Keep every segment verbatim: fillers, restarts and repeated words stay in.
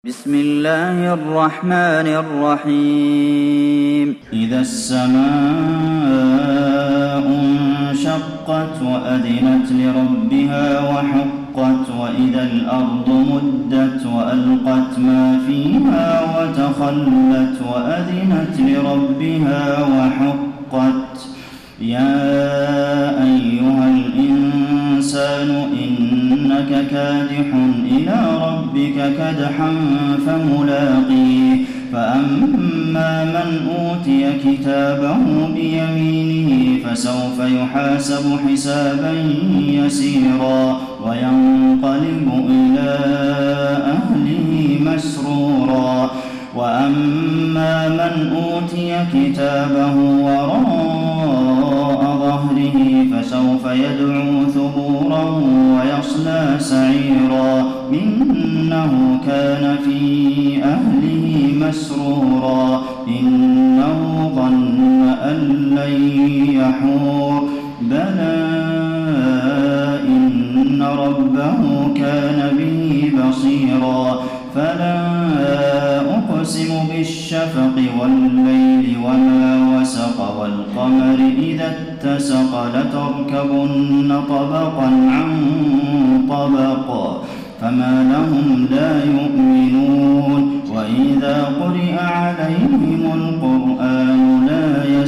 بسم الله الرحمن الرحيم إذا السماء انشقت وأذنت لربها وحقت وإذا الأرض مدت وألقت ما فيها وتخلت وأذنت لربها وحقت يا أيها الإنسان إنك كادح إلى ربك كدحا فملاقيه فأما من أوتي كتابه بيمينه فسوف يحاسب حسابا يسيرا وينقلب إلى أهله مسرورا وأما من أوتي كتابه وراء ظهره فسوف يدعو ثبورا ويصلى سعيرا إنه كان في أهله مسرورا إنه ظن أن لن يحور بلى إن ربه كان به بصيرا فلا أقسم بالشفق والليل وما وسق والقمر إذا اتسق لتركبن طبقا عن طبق فما لهم لا يؤمنون وإذا قرئ عليهم القرآن لا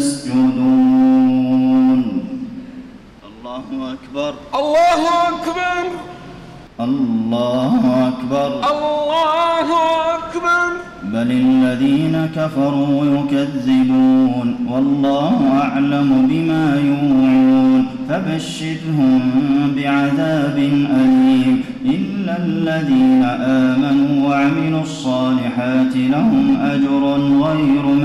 يسجدون الله أكبر الله أكبر الله أكبر الله أكبر بل الذين كفروا يكذبون والله أعلم بما يوعون فبشرهم بعذاب أليم إلا الذين آمنوا وعملوا الصالحات لهم أجر غير